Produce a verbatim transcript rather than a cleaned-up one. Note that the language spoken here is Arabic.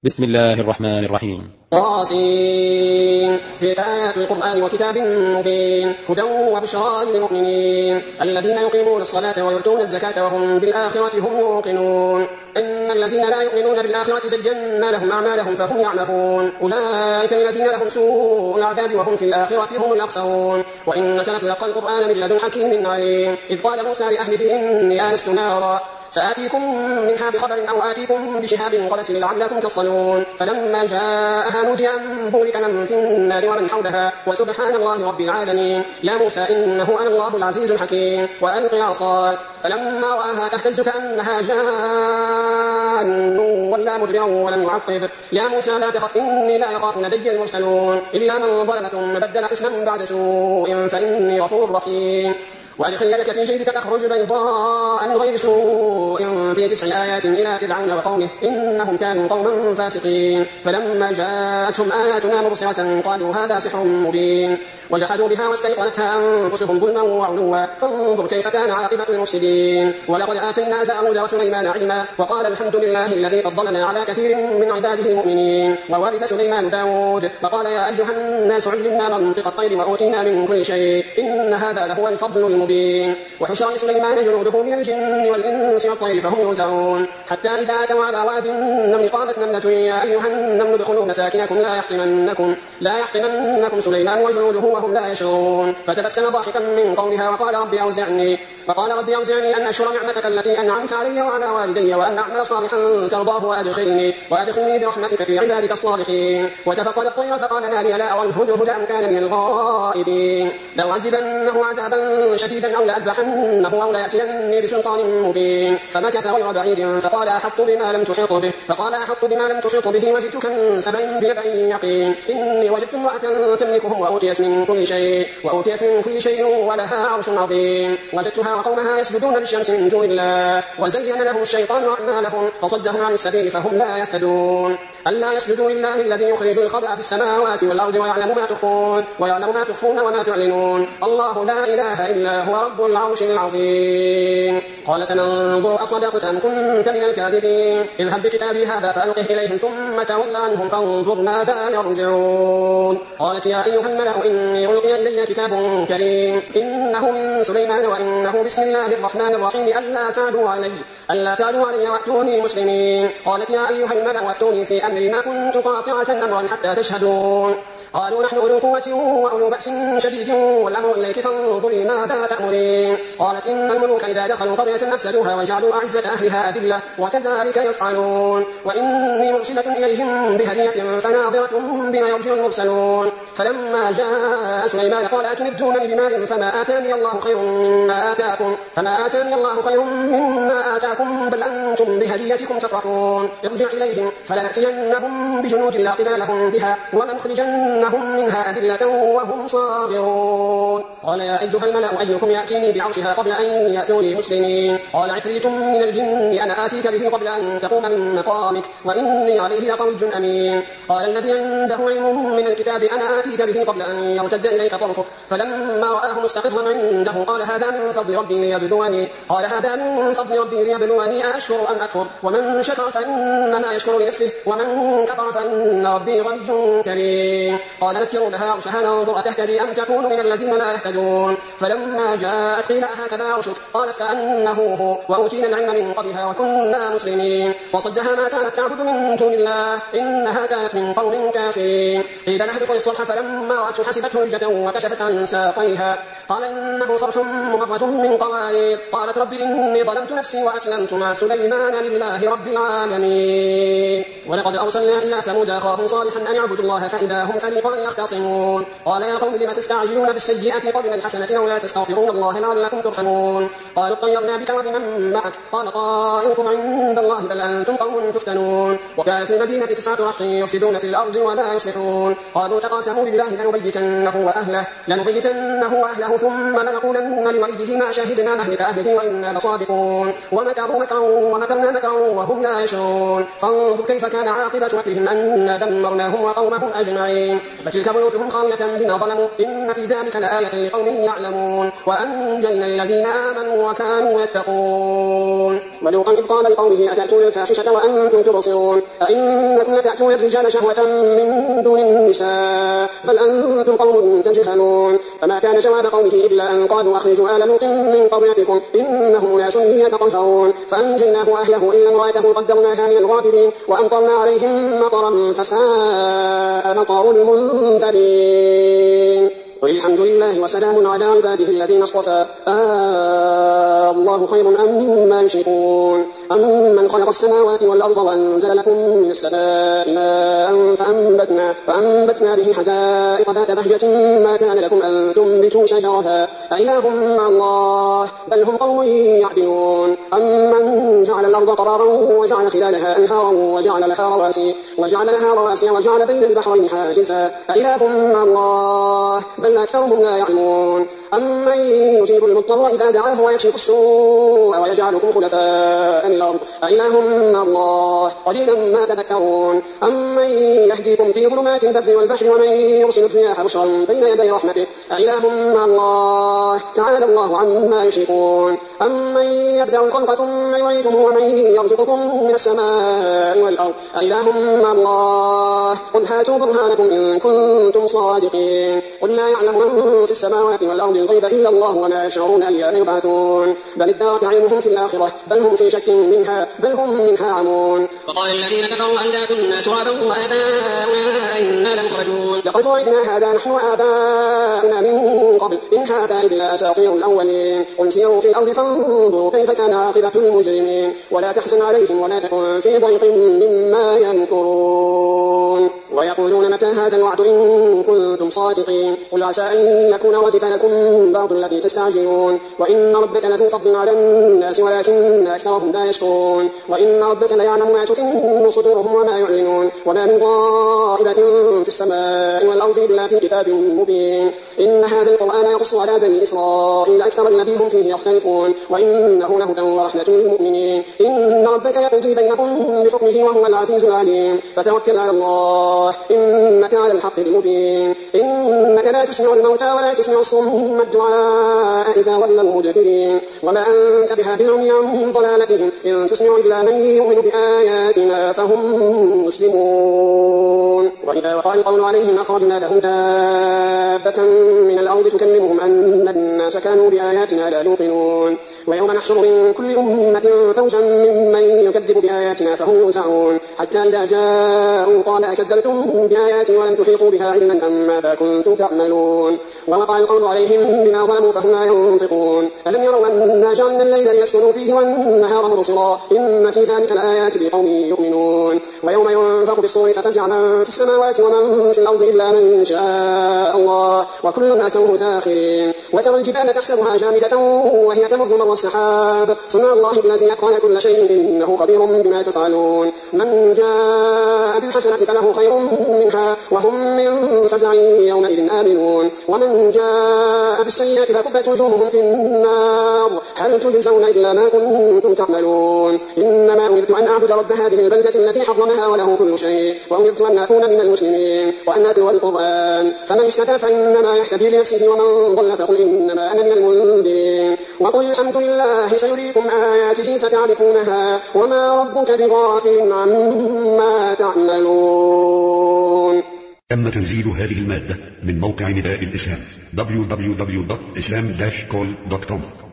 بسم الله الرحمن الرحيم. طاسين تلك آيات القرآن وكتاب مبين هدى وبشرى للمؤمنين الذين يقيمون الصلاة ويؤتون الزكاة وهم بالآخرة هم يوقنون إن الذين لا يؤمنون بالآخرة زينا لهم أعمالهم فهم يعمهون أولئك الذين لهم سوء العذاب وهم في الآخرة هم الأخسرون وإنك لتلقى القرآن من لدن حكيم عليم إذ قال موسى لأهله إني آنست نارا سآتيكم منها بخبر أو آتيكم بشهاب قبس لعلكم تصطلون فلما جاءها نودي أن بورك من في النار ومن حولها وسبحان الله رب العالمين يا موسى إنه أنا الله العزيز الحكيم وألق عصاك فلما رآها تهتز كأنها جان ولا مدبرا ولم يعقب يا موسى لا تخف إني لا يخاف لدي المرسلون إلا من ظلم ثم بدل حسنا بعد سوء فإني غفور رحيم وأدخل يدك في جيبك تخرج بيضاء من غير سوء في تسع آيات إلى فرعون وقومه إنهم كانوا قوما فاسقين فلما جاءتهم آياتنا مبصرة قالوا هذا سحر مبين وجحدوا بها واستيقنتها أنفسهم ظلما وعلوا فانظر كيف كان عاقبة المفسدين ولقد آتينا داود وسليمان علما وقال الحمد لله الذي فضلنا على كثير من عباده المؤمنين وورث سليمان داود وقال يا أيها الناس علمنا منطق الطير وأوتينا من كل شيء إن هذا لهو الفضل المبين وحشر لسليمان جنوده من الجن والإنس والطير فهم يوزعون حتى إذا أتوا على واد النمل قالت نملة يا أيها النمل ادخلوا مساكنكم لا يحطمنكم لا يحطمنكم سليمان وجنوده وهم لا يشعرون فتبسم ضاحكا من قولها وقال رب أوزعني وقال رب أوزعني أن أشكر نعمتك التي أنعمت علي وعلى والدي وأن أعمل صالحا ترضاه وأدخلني وأدخلني برحمتك في عبادك الصالحين وتفقد الطير فقال ما لي لا أرى الهدهد أم كان من الغائبين لأعذبنه عذابا شديدا أو لأذبحنه أو ليأتيني بسلطان مبين فمكث غير بعيد فقال أحط بما لم تحط به فقال أحط بما لم تحط به وجئتك من سبع بنبأ يقين إني وجدت امرأة تملكهم وأوتيت من كل شيء وأوتيت من كل شيء ولها عرش عظيم وجدتها وقومها يسجدون للشمس من دون الله وزين لهم الشيطان أعمالهم فصدهم عن السبيل فهم لا يهتدون ألا يسجدوا لله الذي يخرج الخبأ في السماوات والأرض ويعلم ما تخفون ويعلم ما تخفون وما تعلنون الله لا إله إلا هو رب العرش العظيم قال سننظر أصدقت أم كنت من الكاذبين اذهب بكتابي هذا فألقه إليهم ثم تول عنهم فانظر ماذا يرجعون قالت يا أيها الملأ إني ألقي إلي كتاب كريم إنه من سليمان وإنه بسم الله الرحمن الرحيم ألا تعدوا علي ألا تعدوا علي وأتوني مسلمين قالت يا أيها الملأ وأفتوني في أمري ما كنت قاطعة أمرا حتى تشهدون قالوا نحن أولو قوة وأولو بأس شديد والأمر إليك فانظري ماذا تأمرين قالت إن الملوك إذا دخلوا قرية أفسدوها وجعلوا أعزة أهلها أذلة وكذلك يفعلون وإني مرسلة إليهم بهدية فناظرة بما يرجع المرسلون فلما جاء سليمان قال أتمدونني بمال فما آتاني الله خير مما آتاكم فما آتاني الله خير مما آتاكم بل أنتم بهديتكم تفرحون ارجع إليهم فلنأتينهم بجنود لا قبال لهم بها ولنخرجنهم منها أذلة وهم صاغرون قال يا أيها الملأ أيكم يأتيني بعرشها قبل أن يأتوني مسلمين قال عفريت من الجن أنا آتيك به قبل أن تقوم من مقامك وإني عليه لقوي أمين قال الذي عنده علم من الكتاب أنا آتيك به قبل أن يرتد إليك طرفك فلما رآه مستقرا عنده قال هذا من فضل ربي ليبلوني قال هذا من فضل ربي ليبلوني أشكر أم أكفر ومن شكر فإنما يشكر لنفسه ومن كفر فإن ربي غني كريم قال نكروا لها عرشها ننظر أتهتدي أم تكون من الذين لا يهتدون فلما جاءت قيل هكذا عرشك قالت كأنه هو وأوتينا العلم من قبلها وكنا مسلمين وصدها ما كانت تعبد من دون الله إنها كانت من قوم كافرين قيل لها ادخل الصرح فلما رأته حسبته هجة وكشفت عن ساقيها قال إنه صرح ممرد من قوارير قالت رب إني ظلمت نفسي وأسلمت مع سليمان لله رب العالمين ولقد أرسلنا إلى ثمود أخاهم صالحا أن يعبدوا الله فإذا هم فريقان يختصمون قال يا قوم لم تستعجلون بالسيئة قبل الحسنة أو لا تستغفرون الله لعلكم ترحمون قالوا اطيرنا بك وبمن معك قال طائركم عند الله بل أنتم قوم تفتنون وكانت في المدينة تسعة رهط يفسدون في الأرض ولا يصلحون قالوا تقاسموا بالله لنبيتنه وأهله لنبيتنه وأهله ثم لنقولن لوليه ما شهدنا مهلك أهله وإنا لصادقون ومكروا مكرا ومكرنا مكرا وهم لا يشعرون فانظر كيف فكان عاقبة مكرهم أنا دمرناهم وقومهم أجمعين فتلك بيوتهم خاوية بما ظلموا إن في ذلك لآية لقوم يعلمون وأنجينا الذين آمنوا وكانوا يتقون ولوطا إذ قال لقومه أتأتون الفاحشة وأنتم تبصرون أئنكم لتأتون الرجال شهوة من دون النساء بل أنتم قوم تجهلون فما كان جواب قومه إلا أن قالوا أخرجوا آل لوط من قريتكم إنهم أناس يتطهرون فأنجيناه وأهله إلا امرأته قدرناها من الغابرين وأمطرنا عليهم مطرا فساء مطر المنذرين قل الحمد لله وسلام على عباده الذين اصطفى آه الله خير أما يشركون أمن خلق السماوات والأرض وأنزل لكم من السماء ماء فأنبتنا, فأنبتنا به حدائق ذات بهجة ما كان لكم أن تنبتوا شجرها أإله مع الله بل هم قوم يعدلون أمن جعل الأرض قرارا وجعل خلالها أنهارا وجعل لها رواسي وجعل لها رواسي وجعل بين البحرين حاجزا أإله مع الله بل أكثرهم لا يعلمون أمن يجيب المضطر إذا دعاه ويكشف السوء ويجعلكم خلفاء الأرض أإله مع الله قليلا ما تذكرون أمن يهديكم في ظلمات البر والبحر ومن يرسل الرياح بشرا بين يدي رحمته أإله مع الله تعالى الله عما يشركون أمن يبدأ الخلق ثم يعيده ومن يرزقكم من السماء والأرض أإله مع الله قل هاتوا برهانكم إن كنتم صادقين قل لا يعلم من في السماوات والأرض الغيب إلا الله وما يشعرون أيان يبعثون بل ادارك علمهم في الآخرة بل هم في شك منها بل هم منها عمون وقال الذين كفروا أئذا كنا ترابا وآباؤنا أئنا لمخرجون لقد وعدنا هذا نحن وآباؤنا من قبل إن هذا إلا أساطير الأولين قل سيروا في الأرض فانظروا كيف كان عاقبة المجرمين ولا تحزن عليهم ولا تكن في ضيق مما يمكرون ويقولون متى هذا الوعد إن كنتم صادقين قل عسى أن يكون ردف لكم بعض الذي تستعجلون وإن ربك لذو فضل على الناس ولكن أكثرهم لا يشكرون وإن ربك ليعلم ما تكن صدورهم وما يعلنون وما من غائبة في السماء والأرض إلا في كتاب مبين إن هذا القرآن يقص على بني إسرائيل أكثر الذي هم فيه يختلفون وإنه لهدى ورحمة للمؤمنين إن ربك يقضي بينهم بحكمه وهو العزيز العليم فتوكل على الله إنك على الحق المبين إنك لا تسمع الموتى ولا تسمع الصم الدعاء إذا ولوا مدبرين وما أنت بهاد العمي عن ضلالتهم إن تسمع إلا من يؤمن بآياتنا فهم مسلمون وإذا وقع القول عليهم أخرجنا لهم دابة من الأرض تكلمهم أن الناس كانوا بآياتنا لا يوقنون ويوم نحشر من كل أمة فوجا ممن يكذب بآياتنا فهم يوزعون حتى إذا جاءوا قال أكذبتم بآياتي ولم تحيطوا بها علما أم ماذا كنتم تعملون ووقع القول عليهم بما ظلموا فهم لا ينطقون ألم يروا أنا جعلنا الليل ليسكنوا فيه والنهار مبصرا إن في ذلك لآيات لقوم يؤمنون ويوم ينفخ بالصور ففزع من في السماوات ومن في الأرض إلا من شاء الله وكل أتوه داخرين وترى الجبال تحسبها جامدة وهي تمر مر السحاب صنع الله الذي أتقن كل شيء إنه خبير بما تفعلون من جاء بالحسنة فله خير منها وهم من فزع يومئذ آمنون ومن جاء بالسيئة فكبت وجوههم في النار هل تجزون إلا ما كنتم تعملون إنما أمرت أن أعبد رب هذه البلدة التي حرمها وله كل شيء وأمرت أن أكون من المسلمين وأن أتلو القرآن فمن اهتدى فإنما يهتدي لنفسه ومن ضل فقل إنما أنا من المنذرين وقل الحمد لله سيريكم آياته فتعرفونها وما ربك بغافل عما تعملون. تم تنزيل هذه المادة من موقع نداء الإسلام دبليو دبليو دبليو دوت إسلام داش كول دوت كوم.